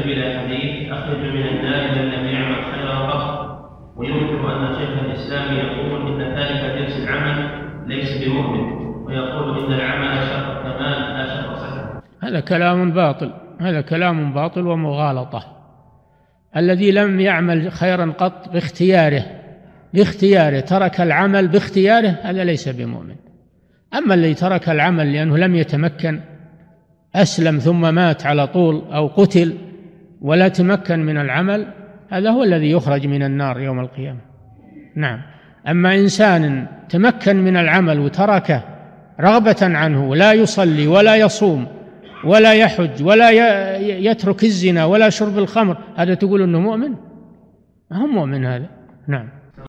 بلا حديث أخرج من النار من لم يعمل خيرا قط، وينكر أن شيخ الإسلام يقول إن تارك جنس العمل ليس بمؤمن، ويقول إن العمل شرط كمال لا شرط صحة. هذا كلام باطل، هذا كلام باطل ومغالطة. الذي لم يعمل خيرا قط باختياره ترك العمل باختياره، هذا ليس بمؤمن. أما الذي ترك العمل لأنه لم يتمكن، أسلم ثم مات على طول أو قتل ولا تمكن من العمل، هذا هو الذي يخرج من النار يوم القيامة. نعم. أما إنسان تمكن من العمل وتركه رغبة عنه، لا يصلي ولا يصوم ولا يحج ولا يترك الزنا ولا شرب الخمر، هذا تقول أنه مؤمن؟ ما هو مؤمن هذا. نعم.